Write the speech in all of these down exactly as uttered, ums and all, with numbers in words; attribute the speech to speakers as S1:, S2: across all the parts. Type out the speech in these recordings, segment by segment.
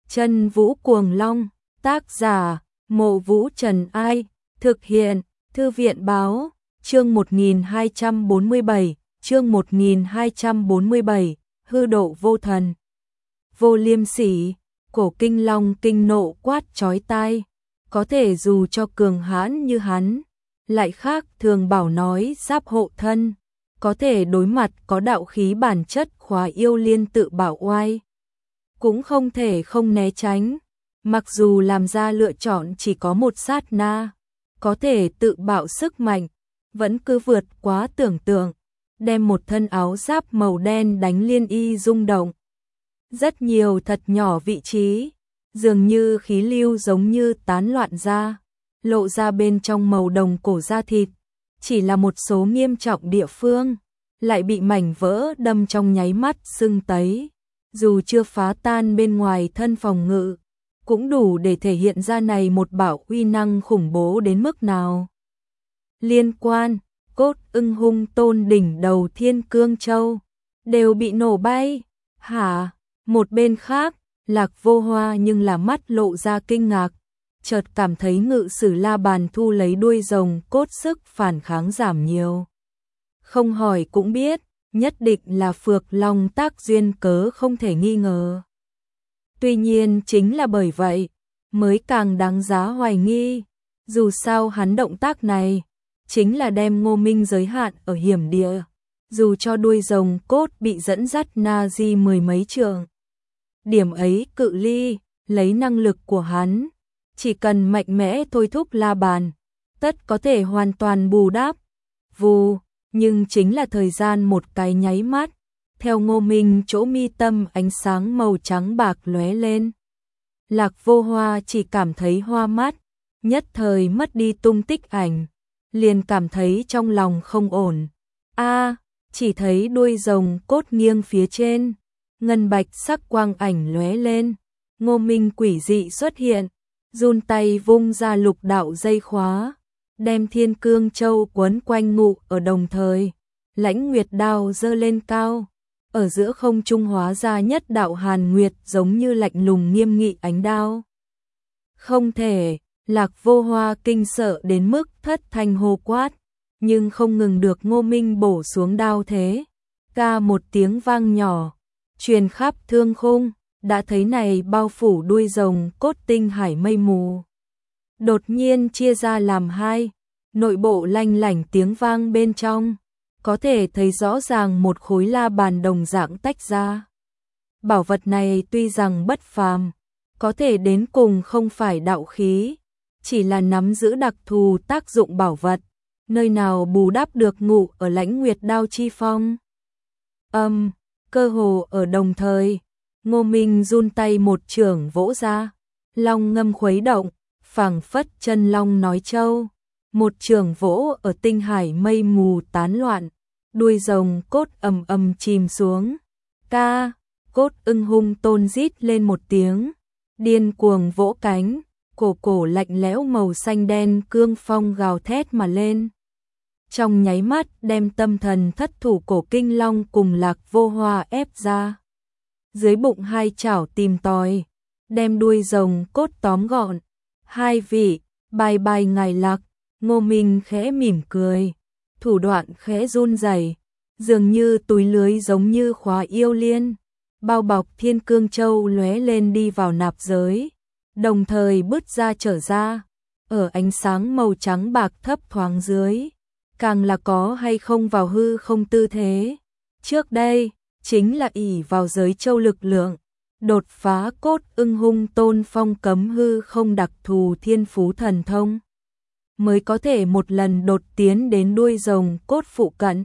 S1: Chân Vũ Cuồng Long, tác giả, Mộ Vũ Trần Ai, thực hiện, Thư viện Báo, chương một nghìn hai trăm bốn mươi bảy, chương một nghìn hai trăm bốn mươi bảy, hư độ vô thần. Vô liêm sỉ, Cổ Kinh Long kinh nộ quát chói tai, có thể dù cho cường hãn như hắn, lại khác thường bảo nói giáp hộ thân, có thể đối mặt có đạo khí bản chất khóa yêu liên tự bảo oai. Cũng không thể không né tránh, mặc dù làm ra lựa chọn chỉ có một sát na, có thể tự bạo sức mạnh, vẫn cứ vượt quá tưởng tượng, đem một thân áo giáp màu đen đánh liên y rung động. Rất nhiều thật nhỏ vị trí, dường như khí lưu giống như tán loạn ra, lộ ra bên trong màu đồng cổ da thịt, chỉ là một số nghiêm trọng địa phương, lại bị mảnh vỡ đâm trong nháy mắt sưng tấy. Dù chưa phá tan bên ngoài thân phòng ngự, cũng đủ để thể hiện ra này một bảo uy năng khủng bố đến mức nào. Liên quan, cốt ưng hung tôn đỉnh đầu Thiên Cương Châu, đều bị nổ bay. Hả? Một bên khác, Lạc Vô Hoa nhưng là mắt lộ ra kinh ngạc, chợt cảm thấy ngự sử la bàn thu lấy đuôi rồng cốt sức phản kháng giảm nhiều. Không hỏi cũng biết, nhất định là Phược Long tác duyên cớ không thể nghi ngờ. Tuy nhiên chính là bởi vậy, mới càng đáng giá hoài nghi, dù sao hắn động tác này, chính là đem Ngô Minh giới hạn ở hiểm địa, dù cho đuôi rồng cốt bị dẫn dắt na di mười mấy trường. Điểm ấy cự ly, lấy năng lực của hắn, chỉ cần mạnh mẽ thôi thúc la bàn, tất có thể hoàn toàn bù đắp. Vù, nhưng chính là thời gian một cái nháy mắt, theo Ngô Minh chỗ mi tâm ánh sáng màu trắng bạc lóe lên. Lạc Vô Hoa chỉ cảm thấy hoa mắt, nhất thời mất đi tung tích ảnh, liền cảm thấy trong lòng không ổn. A, chỉ thấy đuôi rồng cốt nghiêng phía trên, ngân bạch sắc quang ảnh lóe lên, Ngô Minh quỷ dị xuất hiện, run tay vung ra lục đạo dây khóa, đem Thiên Cương Châu quấn quanh ngụ ở đồng thời, Lãnh Nguyệt đao giơ lên cao, ở giữa không trung hóa ra nhất đạo hàn nguyệt giống như lạnh lùng nghiêm nghị ánh đao. Không thể, Lạc Vô Hoa kinh sợ đến mức thất thanh hô quát, nhưng không ngừng được Ngô Minh bổ xuống đao thế. Ca một tiếng vang nhỏ, truyền khắp thương khung, đã thấy này bao phủ đuôi rồng cốt tinh hải mây mù. Đột nhiên chia ra làm hai, nội bộ lanh lảnh tiếng vang bên trong, có thể thấy rõ ràng một khối la bàn đồng dạng tách ra. Bảo vật này tuy rằng bất phàm, có thể đến cùng không phải đạo khí, chỉ là nắm giữ đặc thù tác dụng bảo vật, nơi nào bù đắp được ngụ ở Lãnh Nguyệt đao chi phong. Âm, um, cơ hồ ở đồng thời, Ngô Minh run tay một chưởng vỗ ra, long ngâm khuấy động, phảng phất chân long nói châu, một chưởng vỗ ở tinh hải mây mù tán loạn, đuôi rồng cốt ầm ầm chìm xuống. Ca, cốt ưng hung tôn rít lên một tiếng, điên cuồng vỗ cánh, cổ cổ lạnh lẽo màu xanh đen cương phong gào thét mà lên. Trong nháy mắt đem tâm thần thất thủ Cổ Kinh Long cùng Lạc Vô Hoa ép ra. Dưới bụng hai chảo tìm tòi, đem đuôi rồng cốt tóm gọn. Hai vị, bài bài ngài Lạc, Ngô Minh khẽ mỉm cười, thủ đoạn khẽ run rẩy, dường như túi lưới giống như khóa yêu liên, bao bọc Thiên Cương Châu lóe lên đi vào nạp giới, đồng thời bứt ra trở ra, ở ánh sáng màu trắng bạc thấp thoáng dưới, càng là có hay không vào hư không tư thế. Trước đây, chính là ỷ vào giới châu lực lượng, đột phá cốt ưng hung tôn phong cấm hư không đặc thù thiên phú thần thông, mới có thể một lần đột tiến đến đuôi rồng cốt phụ cận.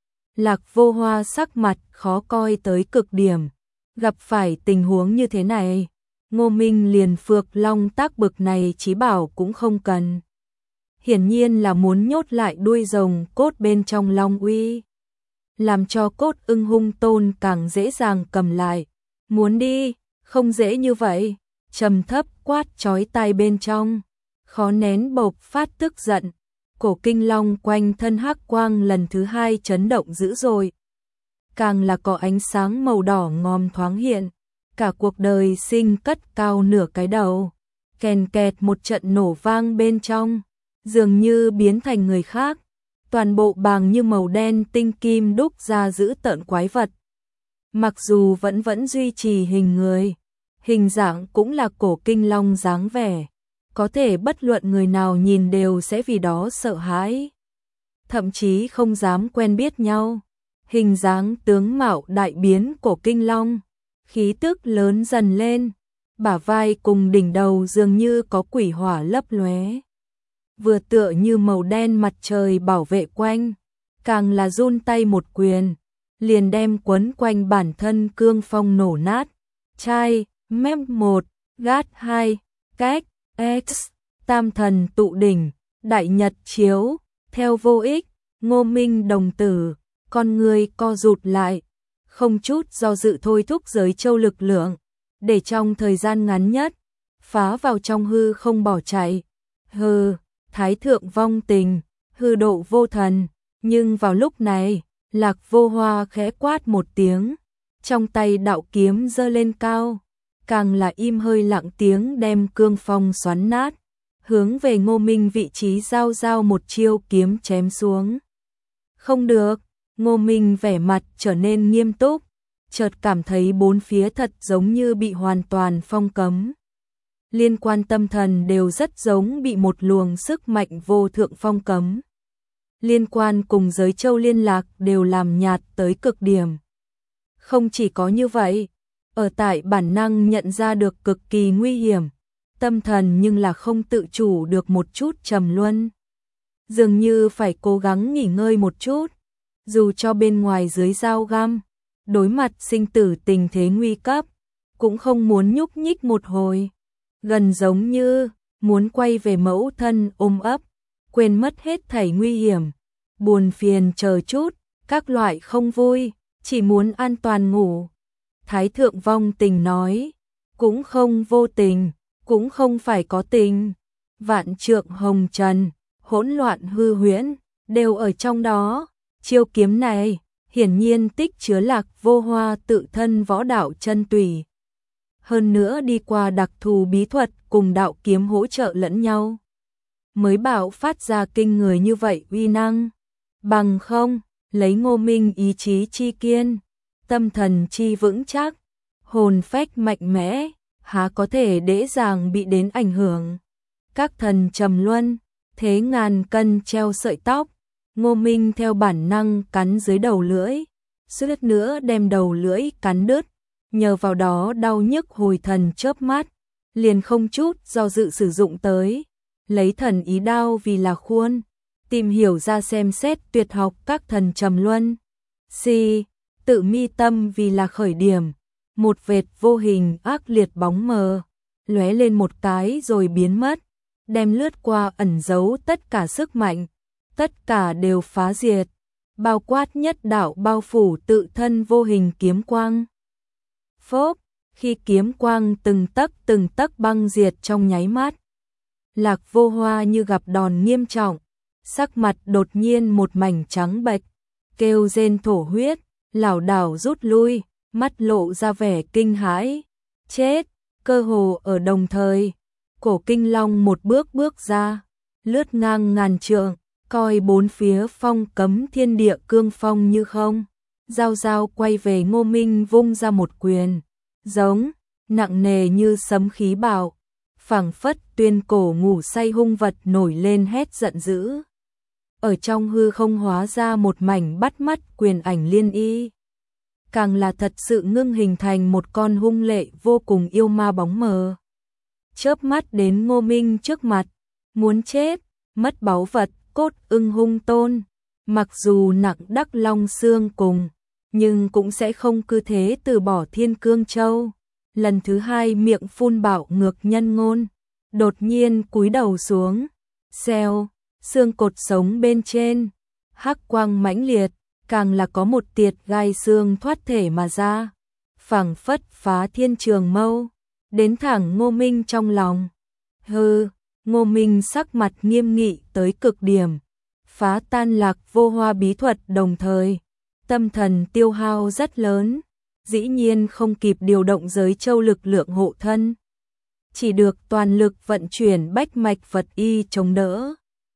S1: Lạc Vô Hoa sắc mặt khó coi tới cực điểm, gặp phải tình huống như thế này, Ngô Minh liền Phược Long tác bực này chí bảo cũng không cần. Hiển nhiên là muốn nhốt lại đuôi rồng cốt bên trong long uy, làm cho cốt ưng hung tôn càng dễ dàng cầm lại. Muốn đi, không dễ như vậy, trầm thấp quát chói tai bên trong, khó nén bộc phát tức giận. Cổ Kinh Long quanh thân hắc quang lần thứ hai chấn động dữ dội, càng là có ánh sáng màu đỏ ngòm thoáng hiện, cả cuộc đời sinh cất cao nửa cái đầu. Kèn kẹt một trận nổ vang bên trong, dường như biến thành người khác. Toàn bộ bàng như màu đen tinh kim đúc ra giữ tợn quái vật. Mặc dù vẫn vẫn duy trì hình người, hình dạng cũng là cổ kinh long dáng vẻ, có thể bất luận người nào nhìn đều sẽ vì đó sợ hãi, thậm chí không dám quen biết nhau. Hình dáng tướng mạo đại biến cổ kinh long, khí tức lớn dần lên, bả vai cùng đỉnh đầu dường như có quỷ hỏa lấp lóe, vừa tựa như màu đen mặt trời bảo vệ quanh, càng là run tay một quyền, liền đem quấn quanh bản thân cương phong nổ nát. Chai, mép một, gát hai, cách, X, tam thần tụ đỉnh, đại nhật chiếu, theo vô ích, Ngô Minh đồng tử, con người co rụt lại, không chút do dự thôi thúc giới châu lực lượng, để trong thời gian ngắn nhất, phá vào trong hư không bỏ chạy. Hừ, thái thượng vong tình, hư độ vô thần, nhưng vào lúc này, Lạc Vô Hoa khẽ quát một tiếng, trong tay đạo kiếm giơ lên cao, càng là im hơi lặng tiếng đem cương phong xoắn nát, hướng về Ngô Minh vị trí giao giao một chiêu kiếm chém xuống. Không được, Ngô Minh vẻ mặt trở nên nghiêm túc, chợt cảm thấy bốn phía thật giống như bị hoàn toàn phong cấm. Liên quan tâm thần đều rất giống bị một luồng sức mạnh vô thượng phong cấm. Liên quan cùng giới châu liên lạc đều làm nhạt tới cực điểm. Không chỉ có như vậy, ở tại bản năng nhận ra được cực kỳ nguy hiểm, tâm thần nhưng là không tự chủ được một chút trầm luân. Dường như phải cố gắng nghỉ ngơi một chút, dù cho bên ngoài dưới dao găm, đối mặt sinh tử tình thế nguy cấp, cũng không muốn nhúc nhích một hồi, gần giống như muốn quay về mẫu thân ôm ấp, quên mất hết thảy nguy hiểm, buồn phiền chờ chút, các loại không vui, chỉ muốn an toàn ngủ. Thái thượng vong tình nói, cũng không vô tình, cũng không phải có tình, vạn trượng hồng trần, hỗn loạn hư huyễn, đều ở trong đó. Chiêu kiếm này, hiển nhiên tích chứa Lạc Vô Hoa tự thân võ đạo chân tùy. Hơn nữa đi qua đặc thù bí thuật cùng đạo kiếm hỗ trợ lẫn nhau, mới bạo phát ra kinh người như vậy uy năng. Bằng không, lấy Ngô Minh ý chí chi kiên, tâm thần chi vững chắc, hồn phách mạnh mẽ, há có thể dễ dàng bị đến ảnh hưởng. Các thần trầm luân, thế ngàn cân treo sợi tóc, Ngô Minh theo bản năng cắn dưới đầu lưỡi, suýt nữa đem đầu lưỡi cắn đứt, nhờ vào đó đau nhức hồi thần chớp mắt, liền không chút do dự sử dụng tới, lấy thần ý đao vì là khuôn, tìm hiểu ra xem xét tuyệt học các thần trầm luân. Si, tự mi tâm vì là khởi điểm, một vệt vô hình ác liệt bóng mờ, lóe lên một cái rồi biến mất, đem lướt qua ẩn giấu tất cả sức mạnh, tất cả đều phá diệt, bao quát nhất đạo bao phủ tự thân vô hình kiếm quang. Phốp, khi kiếm quang từng tấc từng tấc băng diệt trong nháy mắt, Lạc Vô Hoa như gặp đòn nghiêm trọng, sắc mặt đột nhiên một mảnh trắng bệch, kêu rên thổ huyết, lảo đảo rút lui, mắt lộ ra vẻ kinh hãi. Chết, cơ hồ ở đồng thời, cổ kinh long một bước bước ra, lướt ngang ngàn trượng, coi bốn phía phong cấm thiên địa cương phong như không. Giao giao quay về Ngô Minh vung ra một quyền, giống, nặng nề như sấm khí bạo, phảng phất tuyên cổ ngủ say hung vật nổi lên hét giận dữ. Ở trong hư không hóa ra một mảnh bắt mắt quyền ảnh liên y. Càng là thật sự ngưng hình thành một con hung lệ vô cùng yêu ma bóng mờ. Chớp mắt đến Ngô Minh trước mặt, muốn chết, mất báu vật, cốt ưng hung tôn. Mặc dù nặng đắc long xương cùng, nhưng cũng sẽ không cứ thế từ bỏ Thiên Cương Châu. Lần thứ hai miệng phun bạo ngược nhân ngôn, đột nhiên cúi đầu xuống, xèo, xương cột sống bên trên, hắc quang mãnh liệt, càng là có một tiệt gai xương thoát thể mà ra, phảng phất phá thiên trường mâu, đến thẳng Ngô Minh trong lòng. Hừ, Ngô Minh sắc mặt nghiêm nghị tới cực điểm, phá tan Lạc Vô Hoa bí thuật đồng thời, tâm thần tiêu hao rất lớn, dĩ nhiên không kịp điều động giới châu lực lượng hộ thân, chỉ được toàn lực vận chuyển bách mạch Phật y chống đỡ.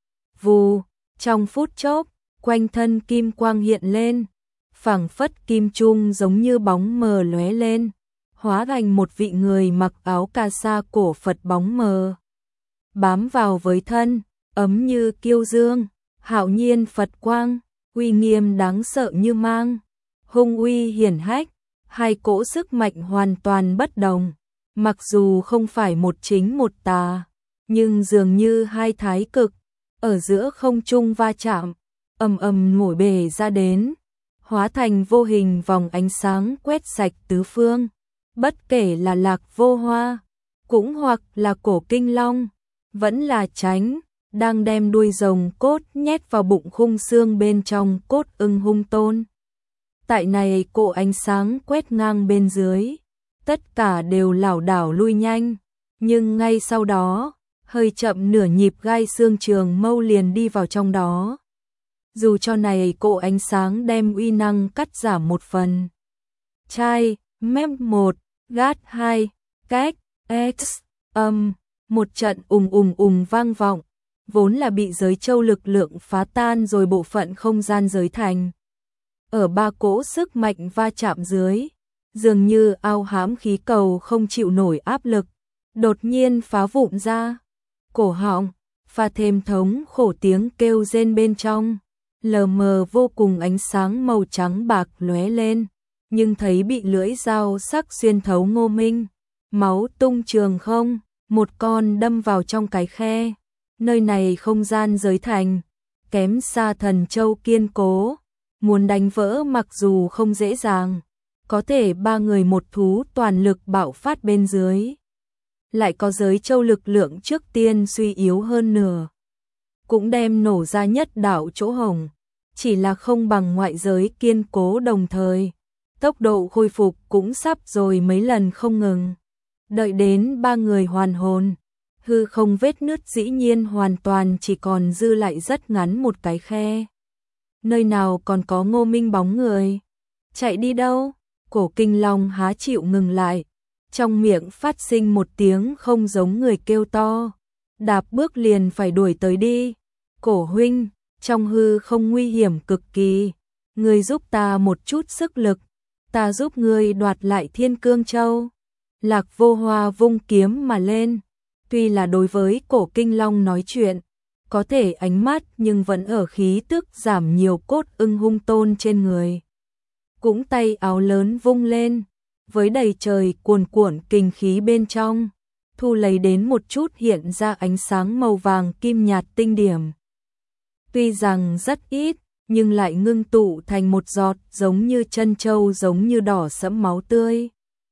S1: Vù, trong phút chốc, quanh thân kim quang hiện lên, phảng phất kim trung giống như bóng mờ lóe lên, hóa thành một vị người mặc áo cà sa cổ Phật bóng mờ. Bám vào với thân, ấm như kiêu dương, hạo nhiên Phật quang, uy nghiêm đáng sợ như mang, hung uy hiển hách, hai cỗ sức mạnh hoàn toàn bất đồng, mặc dù không phải một chính một tà, nhưng dường như hai thái cực, ở giữa không trung va chạm, ầm ầm nổi bể ra đến, hóa thành vô hình vòng ánh sáng quét sạch tứ phương, bất kể là Lạc Vô Hoa, cũng hoặc là Cổ Kinh Long, vẫn là Tránh, đang đem đuôi rồng cốt nhét vào bụng khung xương bên trong cốt ưng hung tôn. Tại này cỗ ánh sáng quét ngang bên dưới, tất cả đều lảo đảo lui nhanh, nhưng ngay sau đó, hơi chậm nửa nhịp gai xương trường mâu liền đi vào trong đó. Dù cho này cỗ ánh sáng đem uy năng cắt giảm một phần. Chai, mép một, gát hai, cách, x, âm, một trận ùng ùng ùng vang vọng, vốn là bị giới châu lực lượng phá tan rồi bộ phận không gian giới thành. Ở ba cỗ sức mạnh va chạm dưới, dường như ao hám khí cầu không chịu nổi áp lực, đột nhiên phá vụn ra. Cổ họng, pha thêm thống khổ tiếng kêu rên bên trong, lờ mờ vô cùng ánh sáng màu trắng bạc lóe lên, nhưng thấy bị lưỡi dao sắc xuyên thấu Ngô Minh, máu tung trường không, một con đâm vào trong cái khe. Nơi này không gian giới thành, kém xa Thần Châu kiên cố, muốn đánh vỡ mặc dù không dễ dàng, có thể ba người một thú toàn lực bạo phát bên dưới. Lại có giới châu lực lượng trước tiên suy yếu hơn nửa, cũng đem nổ ra nhất đạo chỗ hổng, chỉ là không bằng ngoại giới kiên cố đồng thời. Tốc độ khôi phục cũng sắp rồi mấy lần không ngừng. Đợi đến ba người hoàn hồn, hư không vết nứt dĩ nhiên hoàn toàn chỉ còn dư lại rất ngắn một cái khe. Nơi nào còn có Ngô Minh bóng người? Chạy đi đâu? Cổ Kinh Long há chịu ngừng lại, trong miệng phát sinh một tiếng không giống người kêu to, đạp bước liền phải đuổi tới đi. Cổ huynh, trong hư không nguy hiểm cực kỳ, ngươi giúp ta một chút sức lực, ta giúp ngươi đoạt lại Thiên Cương Châu. Lạc Vô Hoa vung kiếm mà lên, tuy là đối với Cổ Kinh Long nói chuyện, có thể ánh mắt nhưng vẫn ở khí tức giảm nhiều cốt ưng hung tôn trên người. Cũng tay áo lớn vung lên, với đầy trời cuồn cuộn kinh khí bên trong, thu lấy đến một chút hiện ra ánh sáng màu vàng kim nhạt tinh điểm. Tuy rằng rất ít, nhưng lại ngưng tụ thành một giọt giống như chân châu giống như đỏ sẫm máu tươi.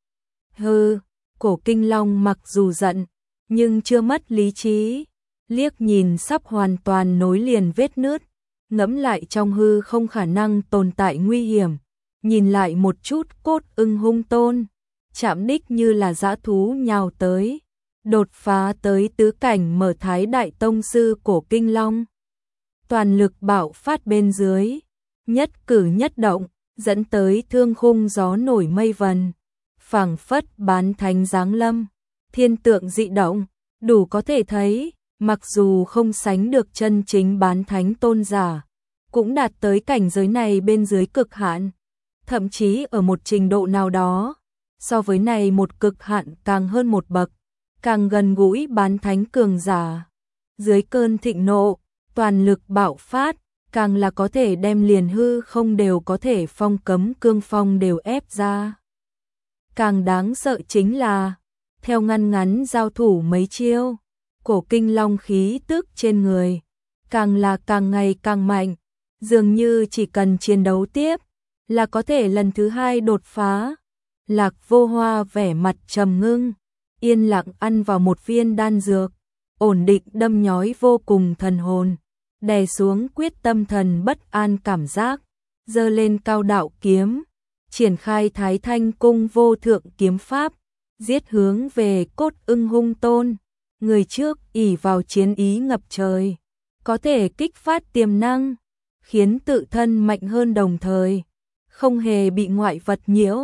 S1: Hừ, Cổ Kinh Long mặc dù giận, nhưng chưa mất lý trí, liếc nhìn sắp hoàn toàn nối liền vết nứt, ngẫm lại trong hư không khả năng tồn tại nguy hiểm, nhìn lại một chút cốt ưng hung tôn, chạm đích như là dã thú nhào tới, đột phá tới tứ cảnh mở Thái Đại Tông sư Cổ Kinh Long. Toàn lực bạo phát bên dưới, nhất cử nhất động, dẫn tới thương khung gió nổi mây vần, phảng phất bán thánh giáng lâm, thiên tượng dị động, đủ có thể thấy, mặc dù không sánh được chân chính bán thánh tôn giả, cũng đạt tới cảnh giới này bên dưới cực hạn, thậm chí ở một trình độ nào đó, so với này một cực hạn càng hơn một bậc, càng gần gũi bán thánh cường giả. Dưới cơn thịnh nộ, toàn lực bạo phát, càng là có thể đem liền hư không đều có thể phong cấm cương phong đều ép ra. Càng đáng sợ chính là, theo ngăn ngắn giao thủ mấy chiêu, Cổ Kinh Long khí tức trên người, càng là càng ngày càng mạnh, dường như chỉ cần chiến đấu tiếp, là có thể lần thứ hai đột phá. Lạc Vô Hoa vẻ mặt trầm ngưng, yên lặng ăn vào một viên đan dược, ổn định đâm nhói vô cùng thần hồn, đè xuống quyết tâm thần bất an cảm giác, giơ lên cao đạo kiếm, triển khai Thái Thanh Cung vô thượng kiếm pháp, giết hướng về cốt ưng hung tôn. Người trước ỷ vào chiến ý ngập trời, có thể kích phát tiềm năng, khiến tự thân mạnh hơn đồng thời, không hề bị ngoại vật nhiễu.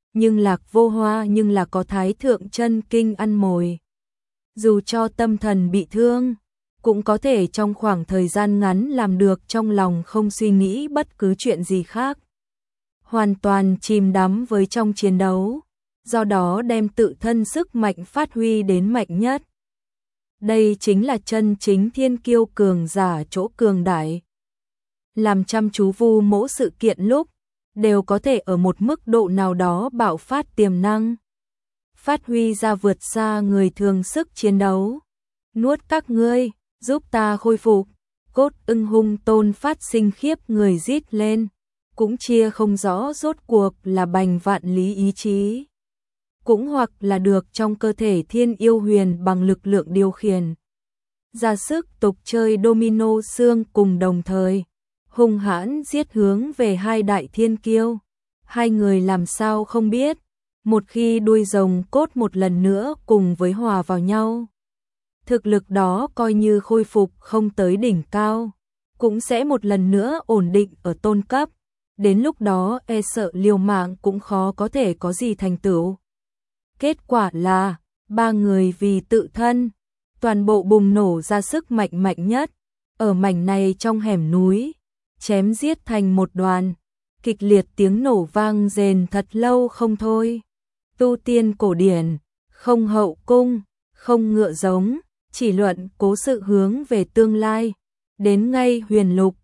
S1: nhưng Lạc Vô Hoa nhưng là có Thái Thượng Chân Kinh ăn mồi. Dù cho tâm thần bị thương, cũng có thể trong khoảng thời gian ngắn làm được trong lòng không suy nghĩ bất cứ chuyện gì khác. Hoàn toàn chìm đắm với trong chiến đấu, do đó đem tự thân sức mạnh phát huy đến mạnh nhất. Đây chính là chân chính thiên kiêu cường giả chỗ cường đại. Làm chăm chú vu mỗ sự kiện lúc, đều có thể ở một mức độ nào đó bạo phát tiềm năng. Phát huy ra vượt xa người thường sức chiến đấu. Nuốt các ngươi, giúp ta khôi phục. Cốt ưng hung tôn phát sinh khiếp người rít lên. Cũng chia không rõ rốt cuộc là bành vạn lý ý chí. Cũng hoặc là được trong cơ thể thiên yêu huyền bằng lực lượng điều khiển. Ra sức tục chơi domino xương cùng đồng thời. Hung hãn giết hướng về hai đại thiên kiêu. Hai người làm sao không biết. Một khi đuôi rồng cốt một lần nữa cùng với hòa vào nhau. Thực lực đó coi như khôi phục không tới đỉnh cao. Cũng sẽ một lần nữa ổn định ở tôn cấp. Đến lúc đó e sợ liều mạng cũng khó có thể có gì thành tựu. Kết quả là, ba người vì tự thân, toàn bộ bùng nổ ra sức mạnh mạnh nhất. Ở mảnh này trong hẻm núi, chém giết thành một đoàn. Kịch liệt tiếng nổ vang rền thật lâu không thôi. Tu tiên cổ điển, không hậu cung, không ngựa giống, chỉ luận cố sự hướng về tương lai. Đến ngay huyền lục,